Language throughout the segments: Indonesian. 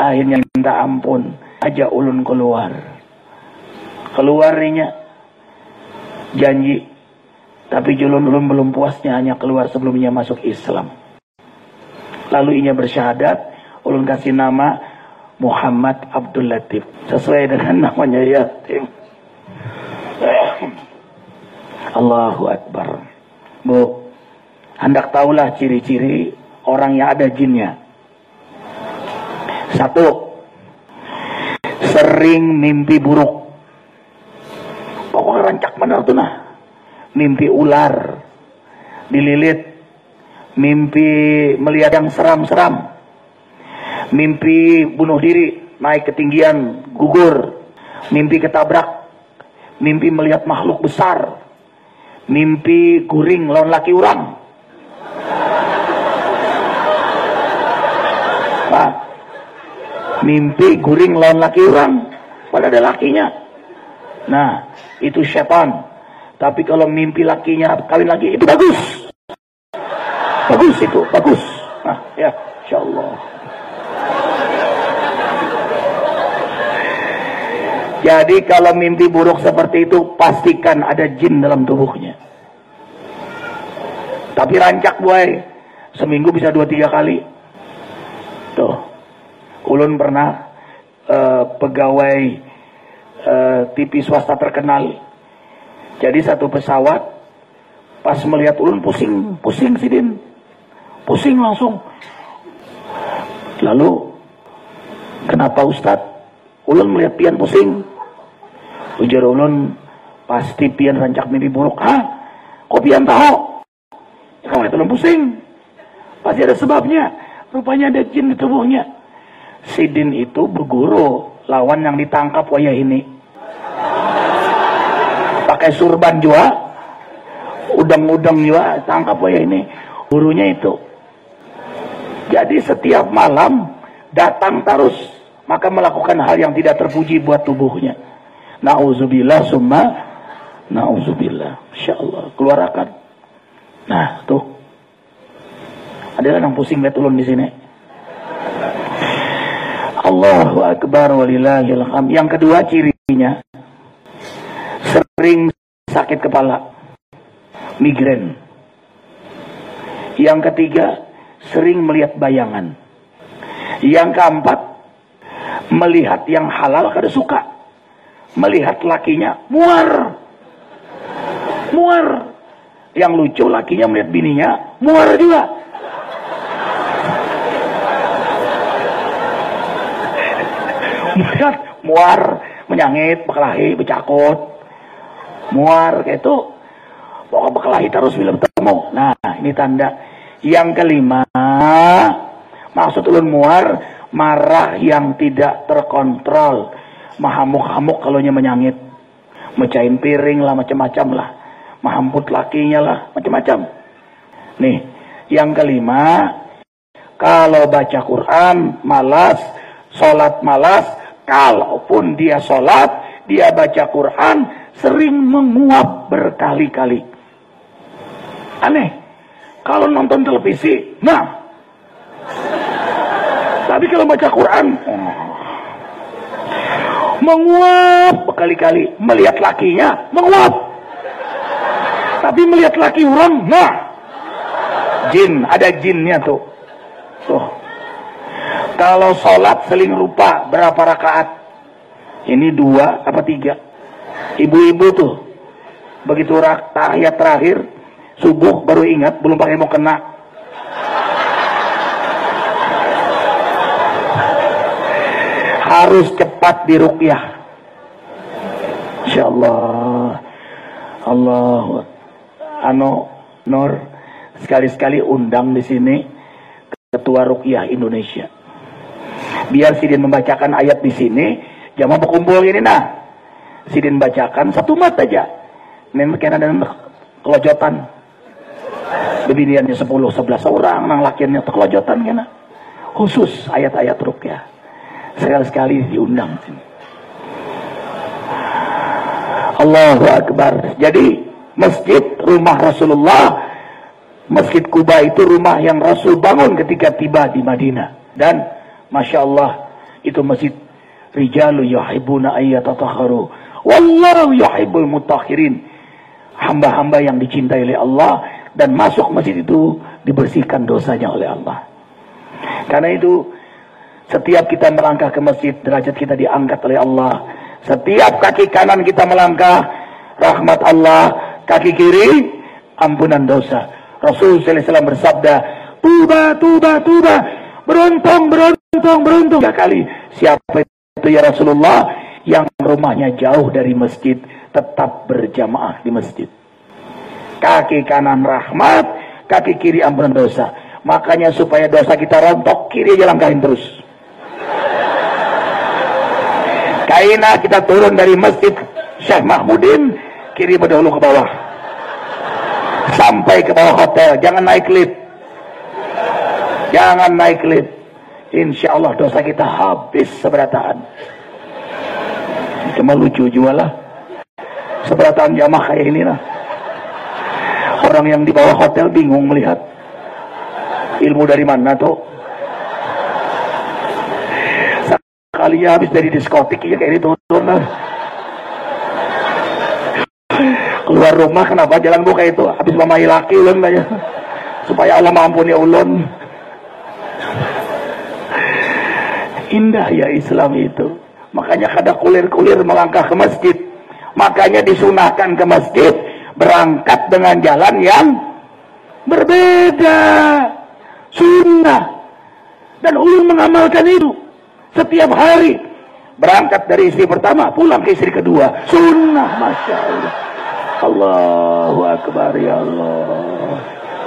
Akhirnya minta ampun, ajak ulun keluar. Keluarnya janji, tapi ulun belum puasnya hanya keluar sebelumnya masuk Islam. Lalu inya bersyahadat, ulun kasih nama Muhammad Abdul Latif, sesuai dengan namanya yatim. Allahu Akbar. Bu, hendak tahulah ciri-ciri orang yang ada jinnya. 1, sering mimpi buruk. Pokoknya rancak benar tuh nah. Mimpi ular dililit, mimpi melihat yang seram-seram, mimpi bunuh diri, naik ketinggian, gugur, mimpi ketabrak, mimpi melihat makhluk besar, mimpi guring lawan laki orang. Nah, mimpi guring lawan laki orang, pada ada lakinya. Nah, itu setan. Tapi kalau mimpi lakinya kawin lagi, itu bagus. Bagus itu, bagus. Nah, ya, insyaallah. Jadi kalau mimpi buruk seperti itu, pastikan ada jin dalam tubuhnya. Tapi rancak buai, seminggu bisa 2-3 kali. Tuh, ulun pernah pegawai TV swasta terkenal. Jadi satu pesawat, pas melihat ulun pusing sidin, pusing langsung. Lalu, kenapa Ustadz? Ulun melihat pian pusing. Ujar ulun, pasti pian rancak mimpi buruk. Hah? Kok pian tahu? Ya, kamu lihat ulun pusing. Pasti ada sebabnya. Rupanya ada jin di tubuhnya. Sidin itu berguru lawan yang ditangkap wayah ini. Pakai surban juga, udang-udang juga, tangkap wayah ini. Gurunya itu. Jadi setiap malam datang terus, maka melakukan hal yang tidak terpuji buat tubuhnya. Na'udzubillah summa na'udzubillah. Insyaallah keluarkan. Nah, tuh. Ada yang pusing lihat ulun di sini. Allahu Akbar walillahil hamd. Yang kedua cirinya, sering sakit kepala, migrain. Yang ketiga, sering melihat bayangan. Yang keempat, melihat yang halal kada suka. Melihat lakinya muar. Yang lucu lakinya melihat bininya muar juga. Melihat muar, menyangit, berkelahi, bercakot, muar kayak itu. Pokoknya berkelahi terus bila bertemu. Nah, ini tanda. Yang kelima, maksud ulun muar, marah yang tidak terkontrol, mahamuk-hamuk kalau menyangit, mecahin piring lah, macam-macam lah, mahamput lakinya lah, macam-macam. Nih, yang kelima, kalau baca Quran malas, sholat malas. Kalaupun dia sholat, dia baca Quran, sering menguap berkali-kali. Aneh. Kalau nonton televisi, nah. Tapi kalau baca Quran, menguap berkali-kali. Melihat lakinya, menguap. Tapi melihat laki orang, nah. Jin, ada jinnya tuh. Tuh. Kalau sholat seling lupa berapa rakaat. Ini 2 apa 3. Ibu-ibu tuh, begitu tahiyat terakhir, subuh baru ingat, belum pakai mau kena. Harus cepat diruqyah. Insyaallah. Allah. Nur, sekali-sekali undang di sini Ketua Ruqyah Indonesia. Biar Sidin membacakan ayat di sini, jamaah berkumpul ini nah. Sidin bacakan 1 mat aja. Memang kena ada kelojotan. Bebiniannya 10-11 orang, nang lakiannya kelojotan kena. Khusus ayat-ayat ruqyah. Sekali-sekali diundang sini. Allahu Akbar. Jadi masjid rumah Rasulullah, Masjid Quba itu rumah yang Rasul bangun ketika tiba di Madinah. Dan Masya Allah, itu masjid rijalu yuhibbuna ayyatatahharu wallahu yuhibbul mutahhirin. Hamba-hamba yang dicintai oleh Allah dan masuk masjid itu dibersihkan dosanya oleh Allah. Karena itu setiap kita melangkah ke masjid, derajat kita diangkat oleh Allah. Setiap kaki kanan kita melangkah, rahmat Allah. Kaki kiri, ampunan dosa. Rasulullah SAW bersabda, tuba, tuba, tuba, beruntung, beruntung, beruntung. 3 kali. Siapa itu ya Rasulullah? Yang rumahnya jauh dari masjid, tetap berjamaah di masjid. Kaki kanan rahmat, kaki kiri ampunan dosa. Makanya supaya dosa kita rontok, kiri aja langkahin terus. Kaina kita turun dari masjid Syekh Mahmudin, kiri berdahulu ke bawah. Sampai ke bawah hotel, jangan naik lift. Jangan naik lift. Insya Allah dosa kita habis seberataan. Cuma lucu juga lah. Seberataan jamaah kayak ini lah. Orang yang di bawah hotel bingung melihat. Ilmu dari mana tuh? Sekalinya habis dari diskotik ya kayak diturun lah. Keluar rumah kenapa jalan buka itu? Habis mamahi laki ulun lah ya. Supaya Allah mampuni ulun. Indah ya Islam itu. Makanya kada kulir-kulir melangkah ke masjid. Makanya disunahkan ke masjid berangkat dengan jalan yang berbeda. Sunnah. Dan ulun mengamalkan itu setiap hari. Berangkat dari istri pertama, pulang ke istri kedua. Sunnah, Masya Allah. Allahu Akbar, ya Allah.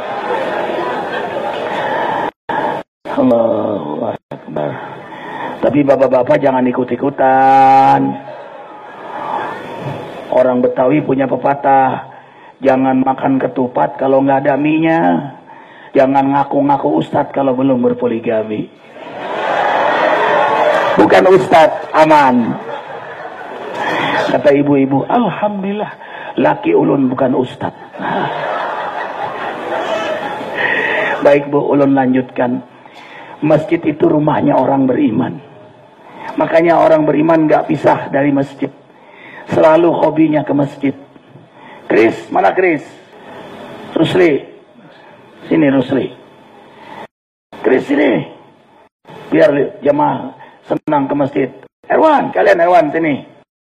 Allahu Akbar. Tapi bapak-bapak jangan ikut-ikutan. Orang Betawi punya pepatah, jangan makan ketupat kalau nggak ada mie-nya. Jangan ngaku-ngaku ustadz kalau belum berpoligami. Bukan ustadz, aman. Kata ibu-ibu, alhamdulillah, laki ulun bukan ustadz. Baik Bu, ulun lanjutkan. Masjid itu rumahnya orang beriman. Makanya orang beriman nggak pisah dari masjid. Selalu hobinya ke masjid. Chris, mana Chris? Rusli. Sini Rusli. Chris sini. Biar jamaah senang ke masjid. Erwan, kalian Erwan sini.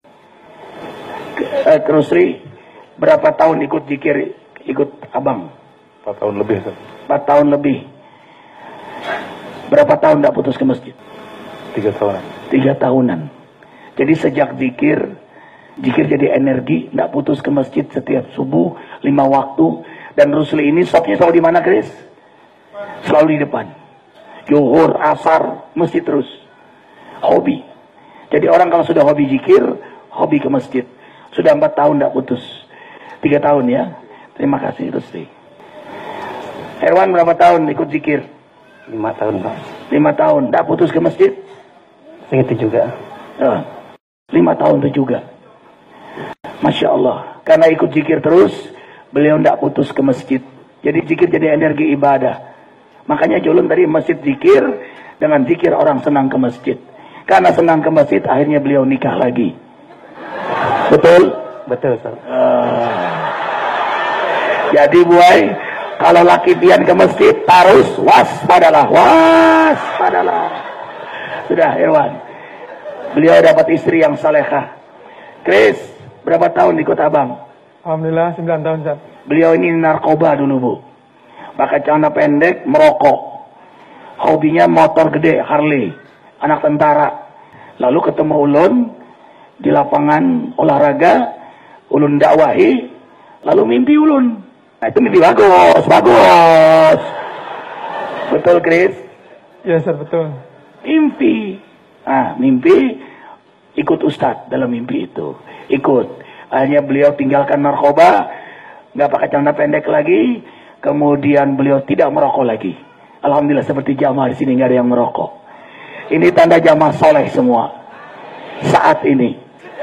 Rusli, berapa tahun ikut zikir, ikut abang? 4 tahun lebih. 4 tahun lebih. Berapa tahun tidak putus ke masjid? 3 tahunan. 3 tahunan. Jadi sejak zikir jadi energi, tidak putus ke masjid setiap subuh, 5 waktu. Dan Rusli ini shopnya selalu di mana, Chris? Selalu di depan. Zuhur, asar, masjid terus. Hobi. Jadi orang kalau sudah hobi zikir, hobi ke masjid. Sudah 4 tahun tidak putus. 3 tahun ya. Terima kasih Rusli. Herwan berapa tahun ikut zikir? 5 tahun Pak. 5 tahun. Tidak putus ke masjid? Segitu juga. 5 tahun itu juga. Masya Allah. Karena ikut zikir terus, beliau tidak putus ke masjid. Jadi zikir jadi energi ibadah. Makanya Julun tadi masjid zikir, dengan zikir orang senang ke masjid. Karena senang ke masjid, akhirnya beliau nikah lagi. Betul? Betul Pak. Jadi buai, kalau laki pian ke masjid, harus waspadalah. Waspadalah. Sudah, Irwan. Beliau dapat istri yang salehah. Chris, berapa tahun ikut abang? Alhamdulillah 9 tahun, Ustaz. Beliau ini narkoba dulu, Bu. Pakai celana pendek, merokok. Hobinya motor gede, Harley. Anak tentara. Lalu ketemu ulun di lapangan olahraga, ulun dakwahi, lalu mimpi ulun. Nah, itu mimpi bagus, bagus. Betul, Chris? Ya, Ustaz, betul. Mimpi. Mimpi ikut ustadz dalam mimpi itu. Ikut. Akhirnya beliau tinggalkan narkoba, nggak pakai celana pendek lagi, kemudian beliau tidak merokok lagi. Alhamdulillah seperti jamaah di sini nggak ada yang merokok. Ini tanda jamaah soleh semua saat ini.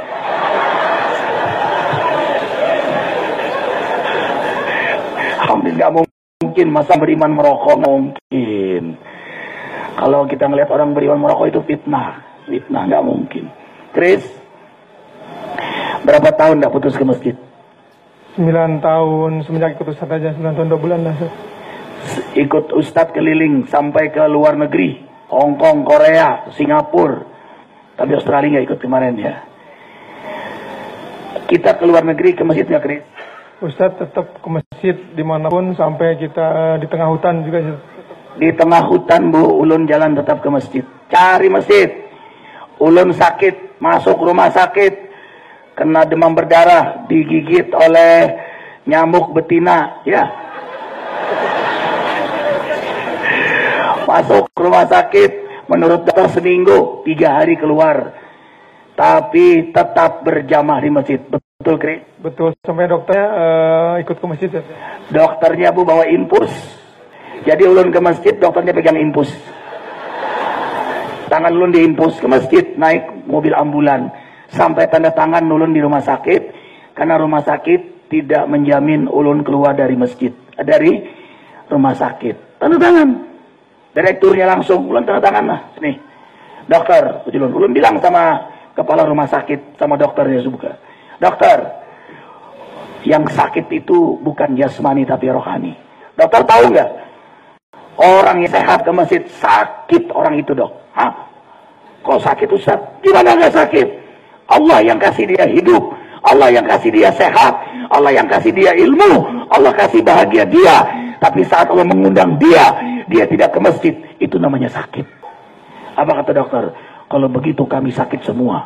Alhamdulillah nggak mungkin masa beriman merokok, mungkin. Kalau kita ngelihat orang beriman merokok itu fitnah, Fitnah nggak mungkin. Chris, berapa tahun nggak putus ke masjid? 9 tahun semenjak ikut Ustadz aja, 9 tahun 2 bulan lah. Ikut Ustadz keliling sampai ke luar negeri, Hong Kong, Korea, Singapura, tapi Australia nggak ikut kemarin ya. Kita ke luar negeri ke masjid nggak, Chris? Ustadz tetap ke masjid dimanapun, sampai kita di tengah hutan juga. Di tengah hutan Bu, ulun jalan tetap ke masjid. Cari masjid. Ulun sakit, masuk rumah sakit, kena demam berdarah, digigit oleh nyamuk betina, ya. Masuk rumah sakit, menurut dokter seminggu, 3 hari keluar. Tapi tetap berjamaah di masjid. Betul, Chris? Betul, sampai dokternya ikut ke masjid ya. Dokternya Bu bawa infus. Jadi ulun ke masjid, dokternya pegang infus. Tangan ulun diinfus ke masjid, naik mobil ambulan. Sampai tanda tangan ulun di rumah sakit. Karena rumah sakit tidak menjamin ulun keluar dari masjid. Dari rumah sakit. Tanda tangan. Direkturnya langsung, ulun tanda tangan lah. Sini. Dokter, ulun bilang sama kepala rumah sakit, sama dokternya juga. Dokter, yang sakit itu bukan jasmani tapi rohani. Dokter tahu nggak? Orang yang sehat ke masjid, sakit orang itu, dok. Hah? Kok sakit, Ustaz? Gimana nggak sakit? Allah yang kasih dia hidup, Allah yang kasih dia sehat, Allah yang kasih dia ilmu, Allah kasih bahagia dia. Tapi saat Allah mengundang dia tidak ke masjid, itu namanya sakit. Apa kata dokter? Kalau begitu kami sakit semua.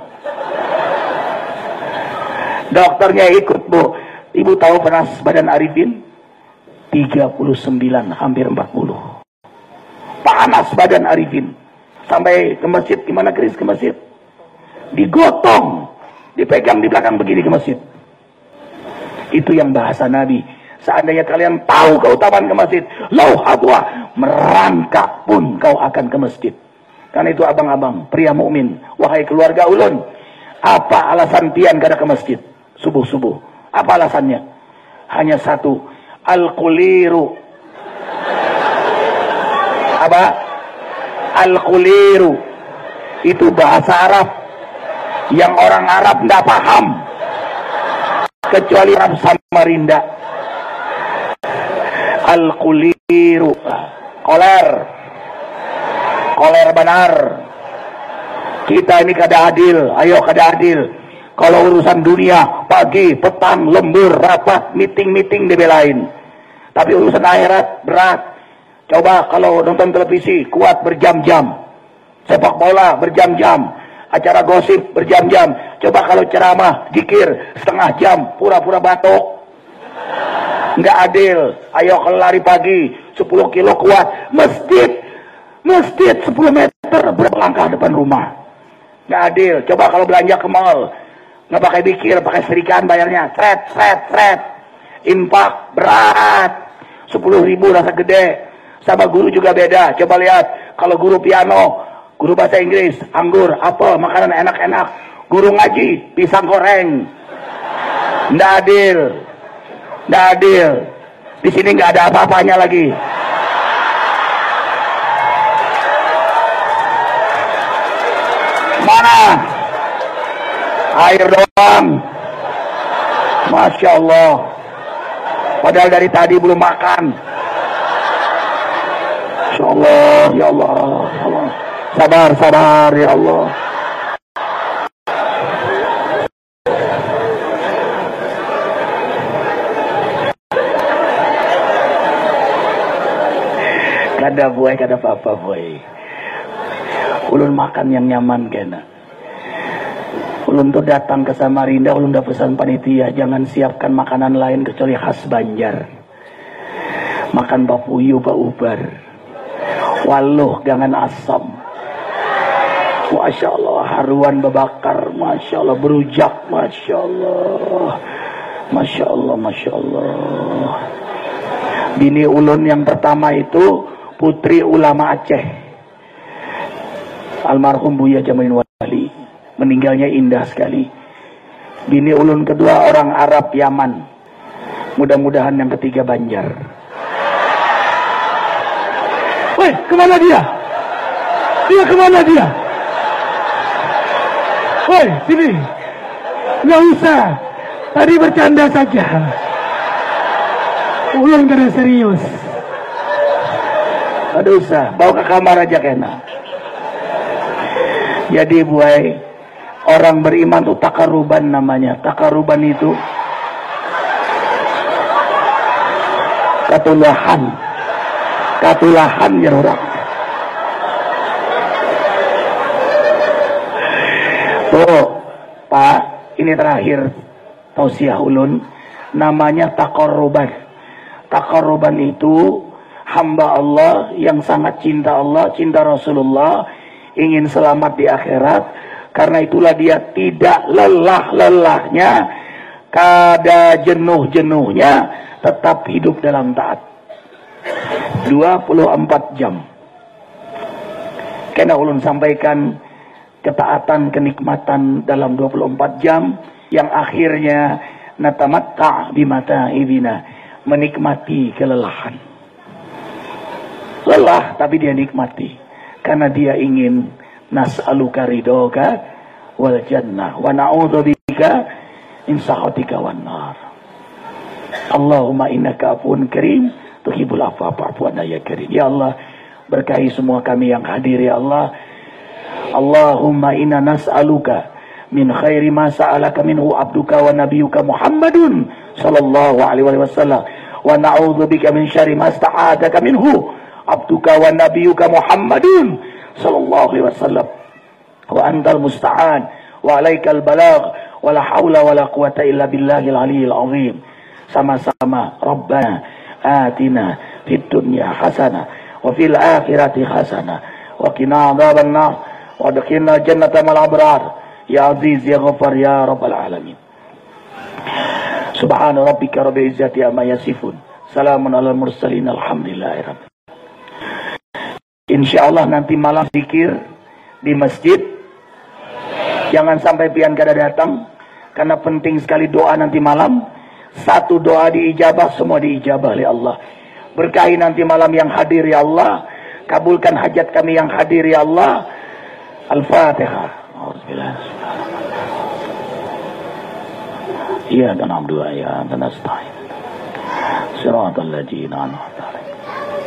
Dokternya ikut, Bu. Ibu tahu panas badan Arifin? 39, hampir 40. Panas badan Arifin. Sampai ke masjid, gimana Chris ke masjid? Digotong, dipegang di belakang begini ke masjid. Itu yang bahasa Nabi. Seandainya kalian tahu keutamaan ke masjid, lau hadwa, merangkak pun kau akan ke masjid. Karena itu abang-abang, pria mukmin, wahai keluarga ulun, apa alasan pian kada ke masjid subuh-subuh? Apa alasannya? Hanya satu, al-quliru. Apa? Al-quliru. Itu bahasa Arab yang orang Arab tidak paham, kecuali Arab Samarinda. Al-quliru, koler benar. Kita ini kada adil, ayo kada adil. Kalau urusan dunia, pagi, petang, lembur, rapat, meeting dibelain. Tapi urusan akhirat berat. Coba kalau nonton televisi, kuat berjam-jam. Sepak bola berjam-jam. Acara gosip berjam-jam. Coba kalau ceramah, zikir, setengah jam, pura-pura batuk. Nggak adil. Ayo kalau lari pagi, 10 kilo kuat. Masjid 10 meter, berapa langkah depan rumah. Nggak adil. Coba kalau belanja ke mall, nggak pakai bikir, pakai serikan bayarnya. Sret. Infak berat. 10.000 rasa gede. Sama guru juga beda. Coba lihat, kalau guru piano, guru bahasa Inggris, anggur, apel, makanan enak-enak. Guru ngaji, pisang goreng. Nggak adil. Di sini nggak ada apa-apanya lagi. Mana? Air doang. Masya Allah. Padahal dari tadi belum makan. Masya Allah, ya Allah. Sabar, ya Allah. Kada buai, kada apa-apa buai. Ulun makan yang nyaman kena. Ulun tuh datang ke Samarinda, ulun udah pesan panitia, jangan siapkan makanan lain kecuali khas Banjar. Makan bapuyu, baubar, waluh, gangan asam. Masya Allah, haruan babakar, Masya Allah, berujak, Masya Allah. Masya Allah, Masya Allah. Bini ulun yang pertama itu putri ulama Aceh, almarhum Buya Jamaluddin Wali. Meninggalnya indah sekali. Bini ulun kedua orang Arab Yaman. Mudah-mudahan yang ketiga Banjar. Woi, kemana dia? Dia kemana dia? Woi, sini. Nggak usah. Tadi bercanda saja. Ulun karena serius. Aduh usah, bawa ke kamar aja kena. Jadi buai, orang beriman itu takaruban namanya. Takaruban itu katulahan ya orang. Tuh Pak, ini terakhir tausiah ulun, namanya taqarruban. Taqarruban itu hamba Allah yang sangat cinta Allah, cinta Rasulullah, ingin selamat di akhirat. Karena itulah dia tidak lelah-lelahnya, kada jenuh-jenuhnya, tetap hidup dalam taat 24 jam. Karena ulun sampaikan ketaatan, kenikmatan dalam 24 jam yang akhirnya natamatta bimata ibina, menikmati kelelahan. Lelah tapi dia nikmati karena dia ingin nas'aluka ridhoka wal jannah wa na'udzubika min sakhatika wan nar. Allahumma innaka afuwun karim tuhibbul afwa fa'fu anna ya karim. Ya Allah, berkahi semua kami yang hadir ya Allah. Allahumma inna nas'aluka min khairi ma sa'alaka minhu abduka wa nabiyuka Muhammadun sallallahu alaihi wasallam wa na'udzubika min syarri ma sta'adaka minhu abduka wa nabiyuka Muhammadun sallallahu alaihi wasallam wa antal musta'an wa alaikal balagh wa la haula wa la quwata illa billahil aliyil azim. Sama-sama Rabbana atina fid dunya hasanah wa fil akhirati hasanah wa qina adzaban nar wa adkhilna jannata mal abrar ya aziz ya ghafar ya rabbal alamin. Subhana rabbika rabbil izzati amma yasifun, salamun alal mursalin, alhamdulillahirabbil. Insyaallah nanti malam zikir di masjid. Jangan sampai pian kada datang karena penting sekali doa nanti malam. Satu doa diijabah, semua diijabah oleh Allah. Berkahi nanti malam yang hadir ya Allah. Kabulkan hajat kami yang hadir ya Allah. Al-Fatihah. Iya dan abdua ya dan astagfirullah. Siratal ladzina an'amta alaihim.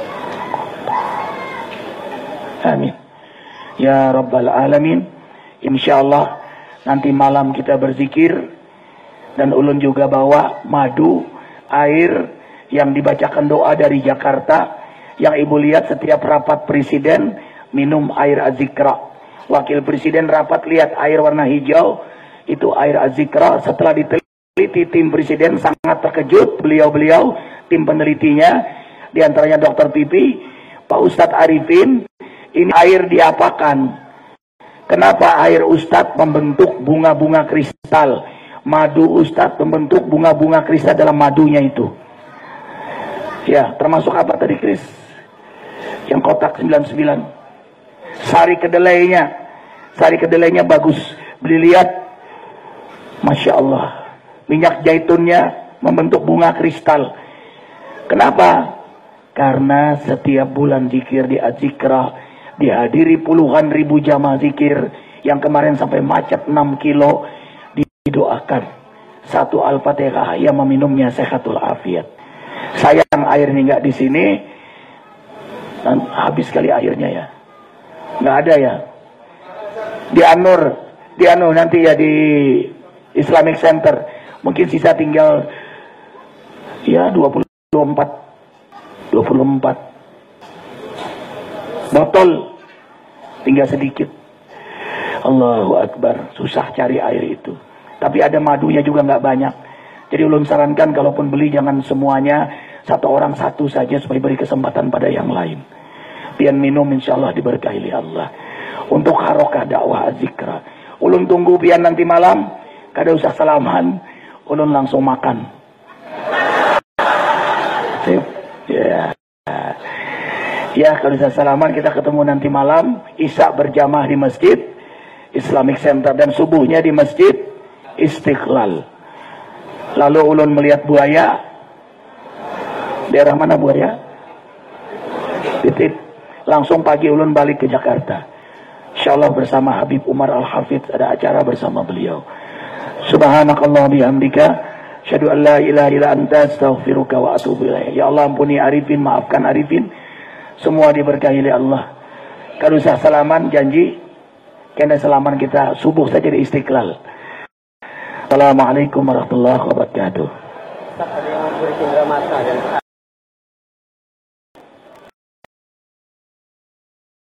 Amin. Ya Rabbal Alamin. Insyaallah nanti malam kita berzikir. Dan ulun juga bawa madu, air yang dibacakan doa dari Jakarta. Yang ibu lihat setiap rapat presiden minum air azikra. Wakil presiden rapat lihat air warna hijau, itu air azikra. Setelah diteliti tim presiden sangat terkejut, beliau-beliau tim penelitinya, diantaranya Dr. Pipi, Pak Ustadz Arifin, ini air diapakan? Kenapa air Ustadz membentuk bunga-bunga kristal? Madu Ustadz membentuk bunga-bunga kristal dalam madunya itu. Ya, termasuk apa tadi Kris? Yang kotak 99. Sari kedelainya. Sari kedelainya bagus. Beli lihat. Masya Allah. Minyak jaitunnya membentuk bunga kristal. Kenapa? Karena setiap bulan zikir di Azikra dihadiri puluhan ribu jamaah zikir. Yang kemarin sampai macet 6 kilo. Didoakan satu Al-Fatihah yang meminumnya sehatul afiat. Sayang air ini nggak di sini, dan habis kali airnya ya, nggak ada ya. Di Anur nanti ya di Islamic Center mungkin sisa tinggal ya 24 botol, tinggal sedikit. Allahu Akbar, susah cari air itu. Tapi ada madunya juga nggak banyak. Jadi ulun sarankan kalaupun beli jangan semuanya, satu orang satu saja supaya beri kesempatan pada yang lain. Pian minum insyaallah diberkahi oleh Allah. Untuk harokah dakwah azikra. Ulun tunggu pian nanti malam, kada usah salaman, ulun langsung makan. Sip. Ya. Ya, kalau usah salaman kita ketemu nanti malam, Isya berjamaah di masjid Islamic Center dan subuhnya di masjid Istiqlal. Lalu ulun melihat buaya. Daerah mana buaya? Titik. Langsung pagi ulun balik ke Jakarta. Insya Allah bersama Habib Umar Al-Hafidh ada acara bersama beliau. Subhanakallah bihamdika, asyhadu an la ilaha illa anta, astaghfiruka wa atubu ilaik. Ya Allah, ampuni Arifin, maafkan Arifin. Semua diberkahi oleh Allah. Kalau usah salaman, janji kena salaman kita subuh saja di Istiqlal. Assalamualaikum warahmatullahi wabarakatuh.